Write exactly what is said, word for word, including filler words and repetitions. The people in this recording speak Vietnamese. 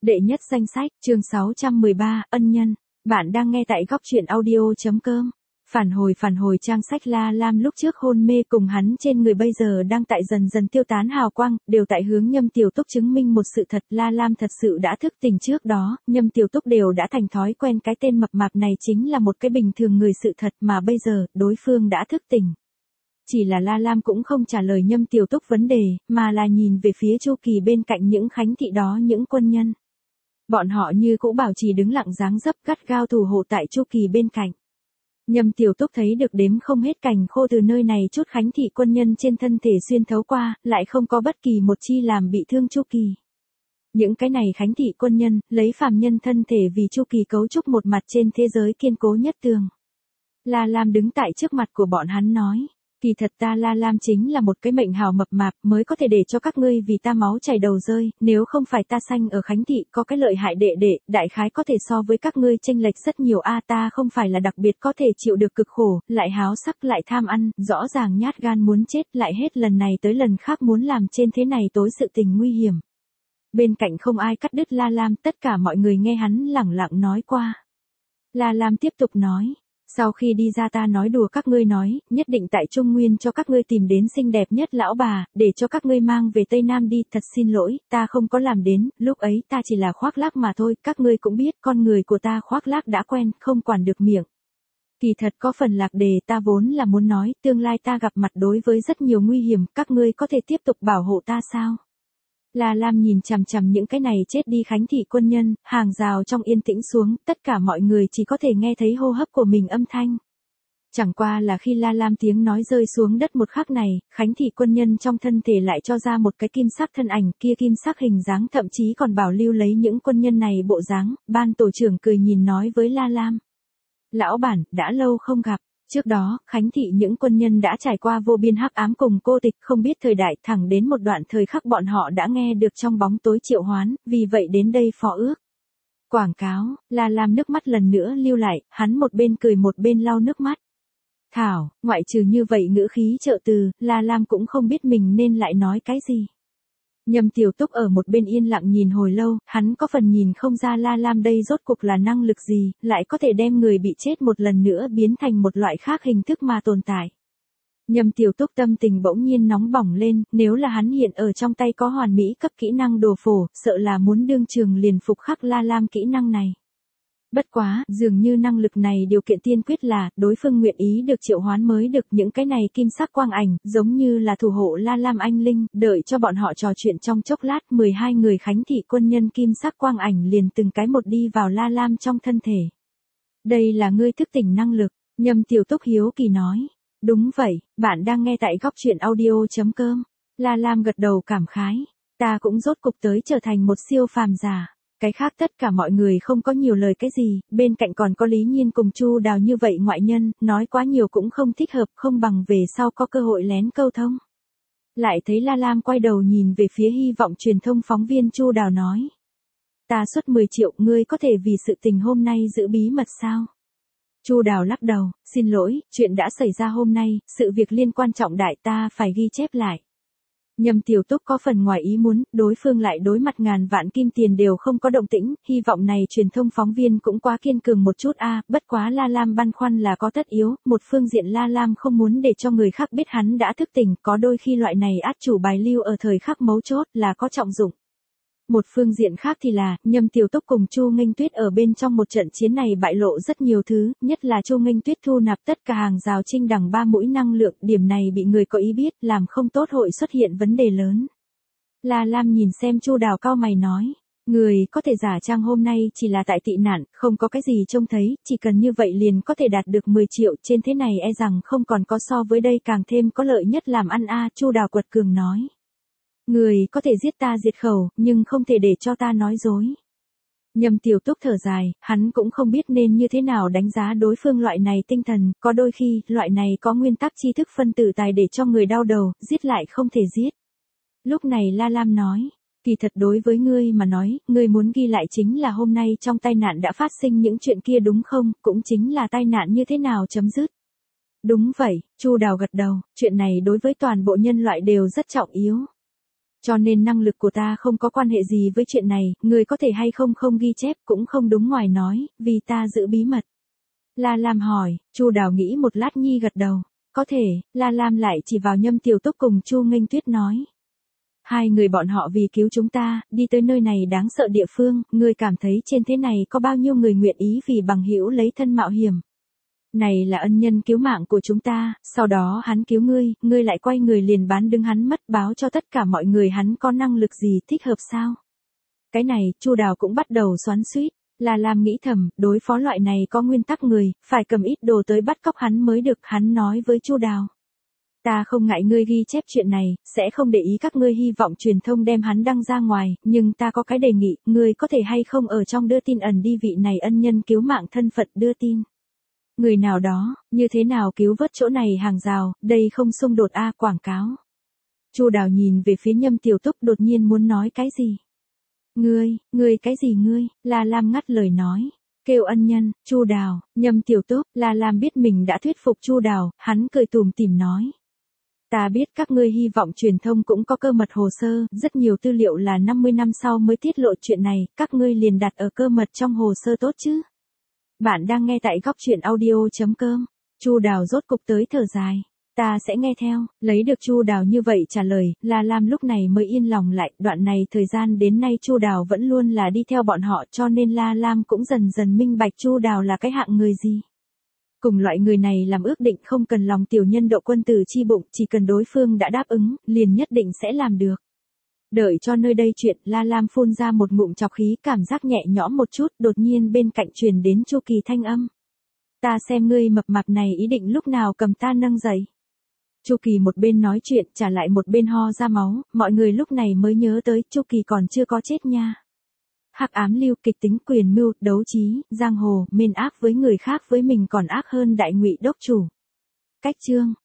Đệ nhất danh sách, chương sáu trăm mười ba, ân nhân. Bạn đang nghe tại góc truyện audio.com. Phản hồi phản hồi trang sách La Lam lúc trước hôn mê cùng hắn trên người bây giờ đang tại dần dần tiêu tán hào quang, đều tại hướng Nhâm Tiểu Túc chứng minh một sự thật. La Lam thật sự đã thức tỉnh trước đó, Nhâm Tiểu Túc đều đã thành thói quen cái tên mập mạp này chính là một cái bình thường người sự thật mà bây giờ, đối phương đã thức tỉnh. Chỉ là La Lam cũng không trả lời Nhâm Tiểu Túc vấn đề, mà là nhìn về phía Chu Kỳ bên cạnh những khánh thị đó những quân nhân. Bọn họ như cũ bảo trì đứng lặng dáng dấp gắt gao thủ hộ tại Chu Kỳ bên cạnh. Nhâm Tiểu Túc thấy được đếm không hết cành khô từ nơi này chút khánh thị quân nhân trên thân thể xuyên thấu qua, lại không có bất kỳ một chi làm bị thương Chu Kỳ. Những cái này khánh thị quân nhân, lấy phàm nhân thân thể vì Chu Kỳ cấu trúc một mặt trên thế giới kiên cố nhất tường. La Lam đứng tại trước mặt của bọn hắn nói. Kỳ thật ta La Lam chính là một cái mệnh hào mập mạp mới có thể để cho các ngươi vì ta máu chảy đầu rơi, nếu không phải ta sanh ở Khánh Thị có cái lợi hại đệ đệ, đại khái có thể so với các ngươi chênh lệch rất nhiều a ta không phải là đặc biệt có thể chịu được cực khổ, lại háo sắc lại tham ăn, rõ ràng nhát gan muốn chết lại hết lần này tới lần khác muốn làm trên thế này tối sự tình nguy hiểm. Bên cạnh không ai cắt đứt La Lam, tất cả mọi người nghe hắn lẳng lặng nói qua. La Lam tiếp tục nói. Sau khi đi ra ta nói đùa các ngươi nói, nhất định tại Trung Nguyên cho các ngươi tìm đến xinh đẹp nhất lão bà, để cho các ngươi mang về Tây Nam đi, thật xin lỗi, ta không có làm đến, lúc ấy ta chỉ là khoác lác mà thôi, các ngươi cũng biết con người của ta khoác lác đã quen, không quản được miệng. Kỳ thật có phần lạc đề ta vốn là muốn nói, tương lai ta gặp mặt đối với rất nhiều nguy hiểm, các ngươi có thể tiếp tục bảo hộ ta sao? La Lam nhìn chằm chằm những cái này chết đi khánh thị quân nhân, hàng rào trong yên tĩnh xuống, tất cả mọi người chỉ có thể nghe thấy hô hấp của mình âm thanh. Chẳng qua là khi La Lam tiếng nói rơi xuống đất một khắc này, khánh thị quân nhân trong thân thể lại cho ra một cái kim sắc thân ảnh, kia kim sắc hình dáng thậm chí còn bảo lưu lấy những quân nhân này bộ dáng, ban tổ trưởng cười nhìn nói với La Lam. Lão bản, đã lâu không gặp. Trước đó, khánh thị những quân nhân đã trải qua vô biên hắc ám cùng cô tịch không biết thời đại thẳng đến một đoạn thời khắc bọn họ đã nghe được trong bóng tối triệu hoán, vì vậy đến đây phó ước. Quảng cáo, La Lam nước mắt lần nữa lưu lại, hắn một bên cười một bên lau nước mắt. Thảo, ngoại trừ như vậy ngữ khí trợ từ, La Lam cũng không biết mình nên lại nói cái gì. Nhâm Tiểu Túc ở một bên yên lặng nhìn hồi lâu, hắn có phần nhìn không ra La Lam đây rốt cuộc là năng lực gì, lại có thể đem người bị chết một lần nữa biến thành một loại khác hình thức mà tồn tại. Nhâm Tiểu Túc tâm tình bỗng nhiên nóng bỏng lên, nếu là hắn hiện ở trong tay có hoàn mỹ cấp kỹ năng đồ phổ, sợ là muốn đương trường liền phục khắc La Lam kỹ năng này. Bất quá, dường như năng lực này điều kiện tiên quyết là, đối phương nguyện ý được triệu hoán mới được những cái này kim sắc quang ảnh, giống như là thủ hộ La Lam anh linh, đợi cho bọn họ trò chuyện trong chốc lát, mười hai người khánh thị quân nhân kim sắc quang ảnh liền từng cái một đi vào La Lam trong thân thể. Đây là ngươi thức tỉnh năng lực, Nhâm Tiểu Túc hiếu kỳ nói. Đúng vậy, bạn đang nghe tại góc truyện audio.com. La Lam gật đầu cảm khái, ta cũng rốt cục tới trở thành một siêu phàm giả. Cái khác tất cả mọi người không có nhiều lời cái gì, bên cạnh còn có Lý Nhiên cùng Chu Đào như vậy ngoại nhân, nói quá nhiều cũng không thích hợp, không bằng về sau có cơ hội lén câu thông. Lại thấy La Lam quay đầu nhìn về phía hy vọng truyền thông phóng viên Chu Đào nói. Ta xuất mười triệu, ngươi có thể vì sự tình hôm nay giữ bí mật sao? Chu Đào lắc đầu, xin lỗi, chuyện đã xảy ra hôm nay, sự việc liên quan trọng đại ta phải ghi chép lại. Nhâm Tiểu Túc có phần ngoài ý muốn, đối phương lại đối mặt ngàn vạn kim tiền đều không có động tĩnh, hy vọng này truyền thông phóng viên cũng quá kiên cường một chút a, bất quá La Lam băn khoăn là có tất yếu, một phương diện La Lam không muốn để cho người khác biết hắn đã thức tỉnh, có đôi khi loại này át chủ bài lưu ở thời khắc mấu chốt là có trọng dụng. Một phương diện khác thì là, Nhâm Tiểu Túc cùng Chu Nghênh Tuyết ở bên trong một trận chiến này bại lộ rất nhiều thứ, nhất là Chu Nghênh Tuyết thu nạp tất cả hàng rào trinh đằng ba mũi năng lượng, điểm này bị người có ý biết, làm không tốt hội xuất hiện vấn đề lớn. La Lam nhìn xem Chu Đào cao mày nói, người có thể giả trang hôm nay chỉ là tại tị nạn, không có cái gì trông thấy, chỉ cần như vậy liền có thể đạt được mười triệu, trên thế này e rằng không còn có so với đây càng thêm có lợi nhất làm ăn a, Chu Đào quật cường nói. Người có thể giết ta diệt khẩu, nhưng không thể để cho ta nói dối. Nhâm Tiểu Túc thở dài, hắn cũng không biết nên như thế nào đánh giá đối phương loại này tinh thần, có đôi khi, loại này có nguyên tắc tri thức phân tử tài để cho người đau đầu, giết lại không thể giết. Lúc này La Lam nói, kỳ thật đối với ngươi mà nói, ngươi muốn ghi lại chính là hôm nay trong tai nạn đã phát sinh những chuyện kia đúng không, cũng chính là tai nạn như thế nào chấm dứt. Đúng vậy, Chu Đào gật đầu, chuyện này đối với toàn bộ nhân loại đều rất trọng yếu. Cho nên năng lực của ta không có quan hệ gì với chuyện này, người có thể hay không không ghi chép cũng không đúng ngoài nói, vì ta giữ bí mật. La Lam hỏi, Chu Đào nghĩ một lát nhi gật đầu. Có thể, La Lam lại chỉ vào Nhâm Tiểu Túc cùng Chu Nghênh Tuyết nói. Hai người bọn họ vì cứu chúng ta, đi tới nơi này đáng sợ địa phương, ngươi cảm thấy trên thế này có bao nhiêu người nguyện ý vì bằng hữu lấy thân mạo hiểm. Này là ân nhân cứu mạng của chúng ta, sau đó hắn cứu ngươi, ngươi lại quay người liền bán đứng hắn mất báo cho tất cả mọi người hắn có năng lực gì thích hợp sao? Cái này, Chu Đào cũng bắt đầu xoắn xuýt. La Lam nghĩ thầm, đối phó loại này có nguyên tắc người, phải cầm ít đồ tới bắt cóc hắn mới được, hắn nói với Chu Đào. Ta không ngại ngươi ghi chép chuyện này, sẽ không để ý các ngươi hy vọng truyền thông đem hắn đăng ra ngoài, nhưng ta có cái đề nghị, ngươi có thể hay không ở trong đưa tin ẩn đi vị này ân nhân cứu mạng thân phận đưa tin. Người nào đó, như thế nào cứu vớt chỗ này hàng rào, đây không xung đột a quảng cáo. Chu Đào nhìn về phía Nhâm Tiểu Túc đột nhiên muốn nói cái gì. Ngươi, ngươi cái gì ngươi, La Lam ngắt lời nói. Kêu ân nhân, Chu Đào, Nhâm Tiểu Túc, La Lam biết mình đã thuyết phục Chu Đào, hắn cười tủm tỉm nói. Ta biết các ngươi hy vọng truyền thông cũng có cơ mật hồ sơ, rất nhiều tư liệu là năm mươi năm sau mới tiết lộ chuyện này, các ngươi liền đặt ở cơ mật trong hồ sơ tốt chứ. Bạn đang nghe tại góc truyện audio.com. Chu Đào rốt cục tới thở dài. Ta sẽ nghe theo, lấy được Chu Đào như vậy trả lời, La Lam lúc này mới yên lòng lại, đoạn này thời gian đến nay Chu Đào vẫn luôn là đi theo bọn họ cho nên La Lam cũng dần dần minh bạch Chu Đào là cái hạng người gì. Cùng loại người này làm ước định không cần lòng tiểu nhân độ quân tử chi bụng, chỉ cần đối phương đã đáp ứng, liền nhất định sẽ làm được. Đợi cho nơi đây chuyện, La Lam phun ra một ngụm chọc khí, cảm giác nhẹ nhõm một chút, đột nhiên bên cạnh truyền đến Chu Kỳ thanh âm. Ta xem ngươi mập mạp này ý định lúc nào cầm ta nâng dậy. Chu Kỳ một bên nói chuyện, trả lại một bên ho ra máu, mọi người lúc này mới nhớ tới, Chu Kỳ còn chưa có chết nha. Hắc ám lưu, kịch tính, quyền mưu, đấu trí, giang hồ, mên ác với người khác với mình còn ác hơn đại ngụy đốc chủ. Cách chương